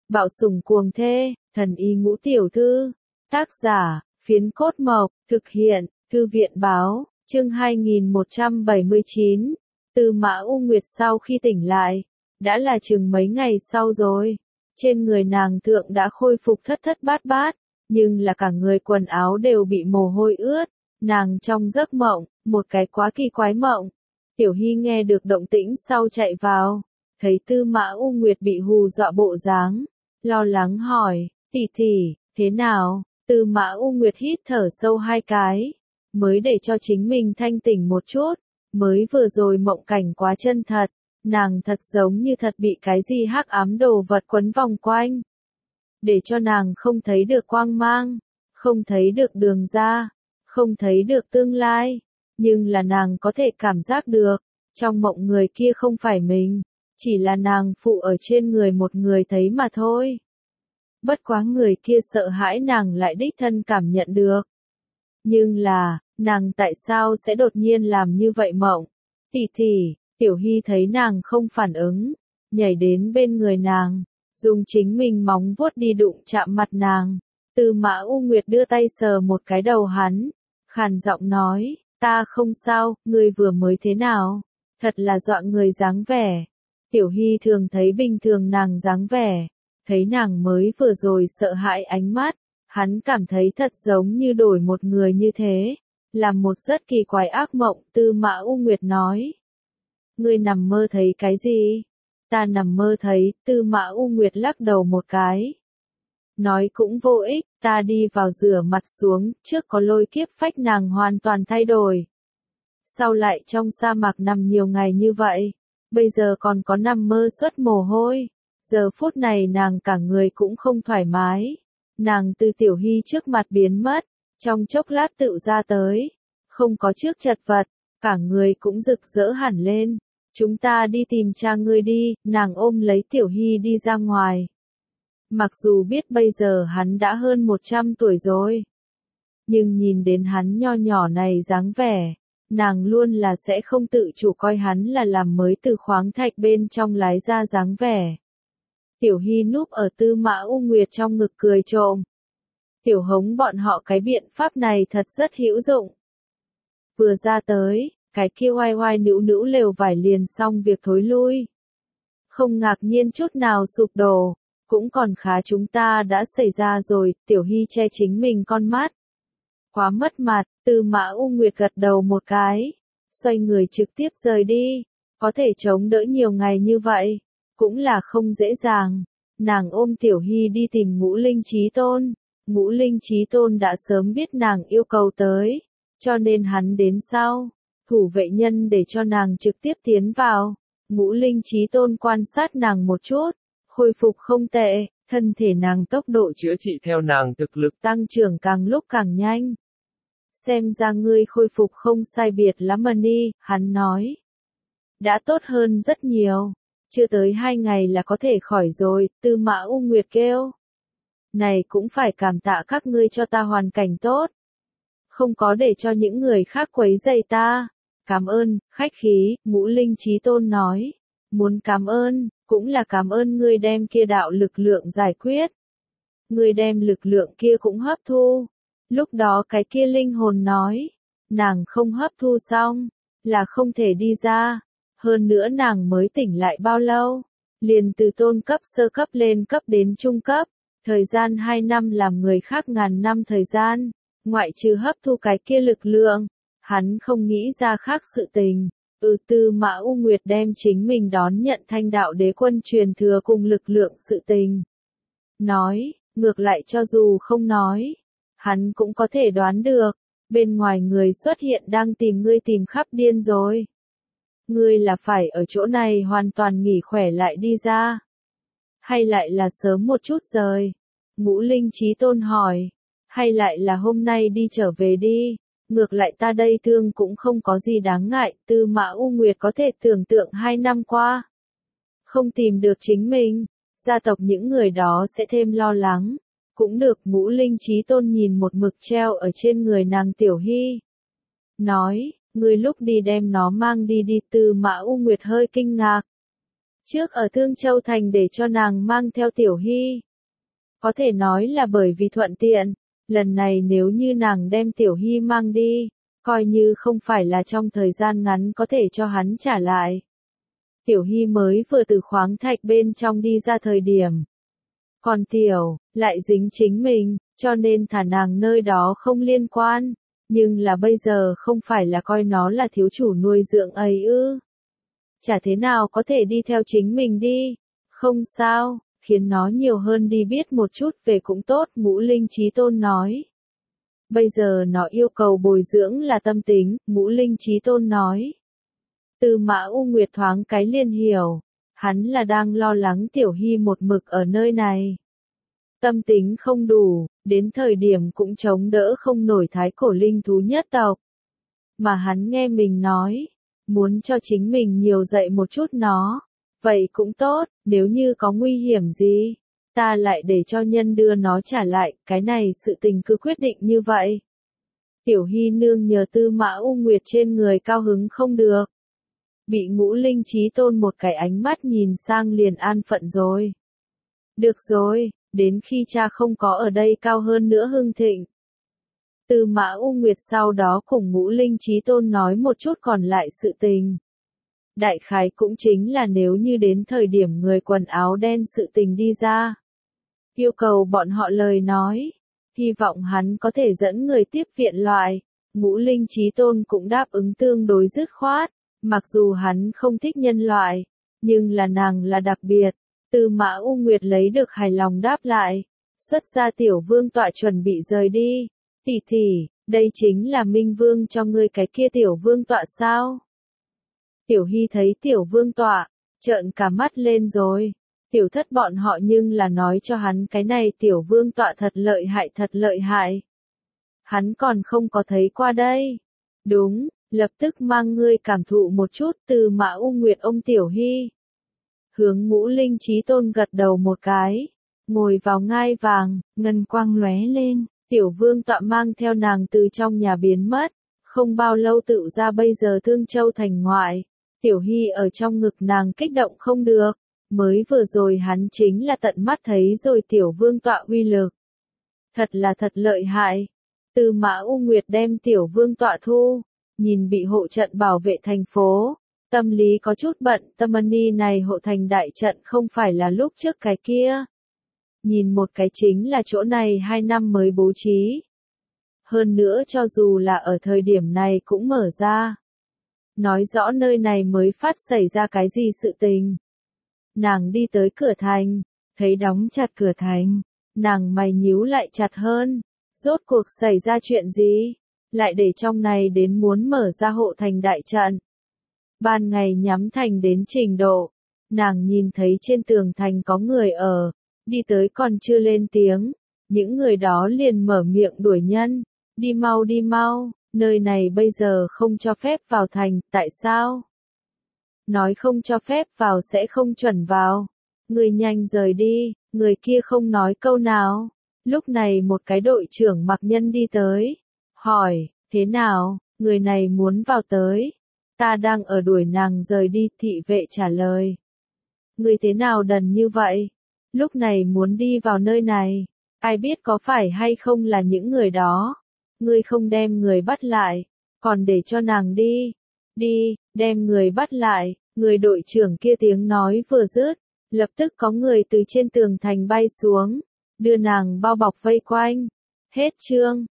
Bạo sủng cuồng thê, thần y ngũ tiểu thư. Tác giả, Phiến Cốt Mộc, thực hiện, Thư viện báo, chương 2179. Tư Mã U Nguyệt sau khi tỉnh lại, đã là chừng mấy ngày sau rồi. Trên người nàng thượng đã khôi phục thất thất bát bát, nhưng là cả người quần áo đều bị mồ hôi ướt. Nàng trong giấc mộng, một cái quá kỳ quái mộng. Tiểu Hy nghe được động tĩnh sau chạy vào, thấy Tư Mã U Nguyệt bị hù dọa bộ dáng, lo lắng hỏi, tỷ tỷ, thế nào? Tư Mã U Nguyệt hít thở sâu hai cái, mới để cho chính mình thanh tỉnh một chút, mới vừa rồi mộng cảnh quá chân thật, nàng thật giống như thật bị cái gì hắc ám đồ vật quấn vòng quanh, để cho nàng không thấy được quang mang, không thấy được đường ra, không thấy được tương lai, nhưng là nàng có thể cảm giác được, trong mộng người kia không phải mình, chỉ là nàng phụ ở trên người một người thấy mà thôi. Bất quá người kia sợ hãi nàng lại đích thân cảm nhận được. Nhưng là, nàng tại sao sẽ đột nhiên làm như vậy mộng? Tỷ tỷ, Tiểu Hy thấy nàng không phản ứng, nhảy đến bên người nàng, dùng chính mình móng vuốt đi đụng chạm mặt nàng. Tư Mã U Nguyệt đưa tay sờ một cái đầu hắn, khàn giọng nói, ta không sao, ngươi vừa mới thế nào? Thật là dọa người dáng vẻ. Tiểu Hy thường thấy bình thường nàng dáng vẻ, thấy nàng mới vừa rồi sợ hãi ánh mắt, hắn cảm thấy thật giống như đổi một người như thế, là một rất kỳ quái ác mộng. Tư Mã U Nguyệt nói, ngươi nằm mơ thấy cái gì? Ta nằm mơ thấy. Tư Mã U Nguyệt lắc đầu một cái, nói cũng vô ích, ta đi vào rửa mặt xuống, trước có lôi kiếp phách nàng hoàn toàn thay đổi. Sau lại trong sa mạc nằm nhiều ngày như vậy, bây giờ còn có nằm mơ xuất mồ hôi. Giờ phút này nàng cả người cũng không thoải mái. Nàng từ Tiểu Hy trước mặt biến mất, trong chốc lát tự ra tới, không có trước chật vật, cả người cũng rực rỡ hẳn lên. Chúng ta đi tìm cha ngươi đi, nàng ôm lấy Tiểu Hy đi ra ngoài. Mặc dù biết bây giờ hắn đã hơn 100 tuổi rồi, nhưng nhìn đến hắn nho nhỏ này dáng vẻ, nàng luôn là sẽ không tự chủ coi hắn là làm mới từ khoáng thạch bên trong lái ra dáng vẻ. Tiểu Hy núp ở Tư Mã U Nguyệt trong ngực cười trộm. Tiểu Hống bọn họ cái biện pháp này thật rất hữu dụng. Vừa ra tới, cái kia oai oai nữu nữu lều vải liền xong việc thối lui. Không ngạc nhiên chút nào sụp đổ, cũng còn khá chúng ta đã xảy ra rồi. Tiểu Hy che chính mình con mắt. Quá mất mặt. Tư Mã U Nguyệt gật đầu một cái, xoay người trực tiếp rời đi. Có thể chống đỡ nhiều ngày như vậy, cũng là không dễ dàng. Nàng ôm Tiểu Hy đi tìm Ngũ Linh Chí Tôn. Ngũ Linh Chí Tôn đã sớm biết nàng yêu cầu tới, cho nên hắn đến sau, thủ vệ nhân để cho nàng trực tiếp tiến vào. Ngũ Linh Chí Tôn quan sát nàng một chút, khôi phục không tệ, thân thể nàng tốc độ chữa trị theo nàng thực lực tăng trưởng càng lúc càng nhanh. Xem ra ngươi khôi phục không sai biệt lắm đi, hắn nói. Đã tốt hơn rất nhiều. Chưa tới 2 ngày là có thể khỏi rồi. Tư Mã U Nguyệt kêu. Này cũng phải cảm tạ các ngươi cho ta hoàn cảnh tốt. Không có để cho những người khác quấy rầy ta. Cảm ơn, khách khí. Ngũ Linh Chí Tôn nói. Muốn cảm ơn, cũng là cảm ơn ngươi đem kia đạo lực lượng giải quyết. Ngươi đem lực lượng kia cũng hấp thu. Lúc đó cái kia linh hồn nói, nàng không hấp thu xong, là không thể đi ra. Hơn nữa nàng mới tỉnh lại bao lâu, liền từ tôn cấp sơ cấp lên cấp đến trung cấp, thời gian 2 năm làm người khác ngàn năm thời gian, ngoại trừ hấp thu cái kia lực lượng, hắn không nghĩ ra khác sự tình. Tư Mã U Nguyệt đem chính mình đón nhận Thanh Đạo Đế Quân truyền thừa cùng lực lượng sự tình. Nói, ngược lại cho dù không nói, hắn cũng có thể đoán được, bên ngoài người xuất hiện đang tìm ngươi tìm khắp điên rồi. Ngươi là phải ở chỗ này hoàn toàn nghỉ khỏe lại đi ra? Hay lại là sớm một chút rời? Ngũ Linh Chí Tôn hỏi. Hay lại là hôm nay đi trở về đi? Ngược lại ta đây thương cũng không có gì đáng ngại. Tư Mã U Nguyệt có thể tưởng tượng 2 năm qua, không tìm được chính mình, gia tộc những người đó sẽ thêm lo lắng. Cũng được. Ngũ Linh Chí Tôn nhìn một mực treo ở trên người nàng Tiểu Hy, nói, ngươi lúc đi đem nó mang đi đi. Tư Mã U Nguyệt hơi kinh ngạc. trước ở Thương Châu Thành để cho nàng mang theo Tiểu Hy. Có thể nói là bởi vì thuận tiện, lần này nếu như nàng đem Tiểu Hy mang đi, coi như không phải là trong thời gian ngắn có thể cho hắn trả lại. Tiểu Hy mới vừa từ khoáng thạch bên trong đi ra thời điểm. Còn Tiểu, lại dính chính mình, cho nên thả nàng nơi đó không liên quan. Nhưng là bây giờ không phải là coi nó là thiếu chủ nuôi dưỡng ấy ư. Chả thế nào có thể đi theo chính mình đi. Không sao, khiến nó nhiều hơn đi biết một chút về cũng tốt, Ngũ Linh Chí Tôn nói. Bây giờ nó yêu cầu bồi dưỡng là tâm tính, Ngũ Linh Chí Tôn nói. Tư Mã U Nguyệt thoáng cái liền hiểu, hắn là đang lo lắng Tiểu Hy một mực ở nơi này. Tâm tính không đủ, đến thời điểm cũng chống đỡ không nổi thái cổ linh thú nhất tộc. Mà hắn nghe mình nói, muốn cho chính mình nhiều dạy một chút nó. Vậy cũng tốt, nếu như có nguy hiểm gì, ta lại để cho nhân đưa nó trả lại, cái này sự tình cứ quyết định như vậy. Tiểu Hy nương nhờ Tư Mã U Nguyệt trên người cao hứng không được. Bị Ngũ Linh Chí Tôn một cái ánh mắt nhìn sang liền an phận rồi. Được rồi, đến khi cha không có ở đây cao hơn nữa hưng thịnh. Tư Mã U Nguyệt sau đó cùng Ngũ Linh Chí Tôn nói một chút còn lại sự tình. Đại khái cũng chính là nếu như đến thời điểm người quần áo đen sự tình đi ra. Yêu cầu bọn họ lời nói. Hy vọng hắn có thể dẫn người tiếp viện loại. Ngũ Linh Chí Tôn cũng đáp ứng tương đối dứt khoát. Mặc dù hắn không thích nhân loại. Nhưng là nàng là đặc biệt. Tư Mã U Nguyệt lấy được hài lòng đáp lại. Xuất ra Tiểu Vương tọa chuẩn bị rời đi. Tỷ tỷ, đây chính là Minh Vương cho ngươi cái kia Tiểu Vương tọa sao? Tiểu Hy thấy Tiểu Vương tọa, trợn cả mắt lên rồi. Tiểu thất bọn họ nhưng là nói cho hắn cái này Tiểu Vương tọa thật lợi hại. Hắn còn không có thấy qua đây. Đúng, lập tức mang ngươi cảm thụ một chút. Từ Mã U Nguyệt ôm Tiểu Hy. Hướng Ngũ Linh Chí Tôn gật đầu một cái. Ngồi vào ngai vàng, ngân quang lóe lên. Tiểu Vương tọa mang theo nàng từ trong nhà biến mất. Không bao lâu tự ra bây giờ Thương Châu thành ngoại. Tiểu Hy ở trong ngực nàng kích động không được. Mới vừa rồi hắn chính là tận mắt thấy rồi Tiểu Vương tọa uy lực. Thật là thật lợi hại. Tư Mã U Nguyệt đem Tiểu Vương tọa thu. Nhìn bị hộ trận bảo vệ thành phố. Tâm lý có chút bận, tâm ni này hộ thành đại trận không phải là lúc trước cái kia. Nhìn một cái chính là chỗ này 2 năm mới bố trí. Hơn nữa cho dù là ở thời điểm này cũng mở ra. Nói rõ nơi này mới phát xảy ra cái gì sự tình. Nàng đi tới cửa thành, thấy đóng chặt cửa thành. Nàng mày nhíu lại chặt hơn. Rốt cuộc xảy ra chuyện gì? Lại để trong này đến muốn mở ra hộ thành đại trận. Ban ngày nhắm thành đến trình độ. Nàng nhìn thấy trên tường thành có người ở. Đi tới còn chưa lên tiếng. Những người đó liền mở miệng đuổi nhân. Đi mau, nơi này bây giờ không cho phép vào thành, tại sao? Nói không cho phép vào sẽ không chuẩn vào. Người nhanh rời đi, người kia không nói câu nào. Lúc này một cái đội trưởng mặc nhân đi tới. Hỏi, thế nào, người này muốn vào tới. Ta đang ở đuổi nàng rời đi, thị vệ trả lời. Người thế nào đần như vậy? Lúc này muốn đi vào nơi này. Ai biết có phải hay không là những người đó. Ngươi không đem người bắt lại, còn để cho nàng đi. Đi, đem người bắt lại. Người đội trưởng kia tiếng nói vừa dứt. Lập tức có người từ trên tường thành bay xuống. Đưa nàng bao bọc vây quanh. Hết chương.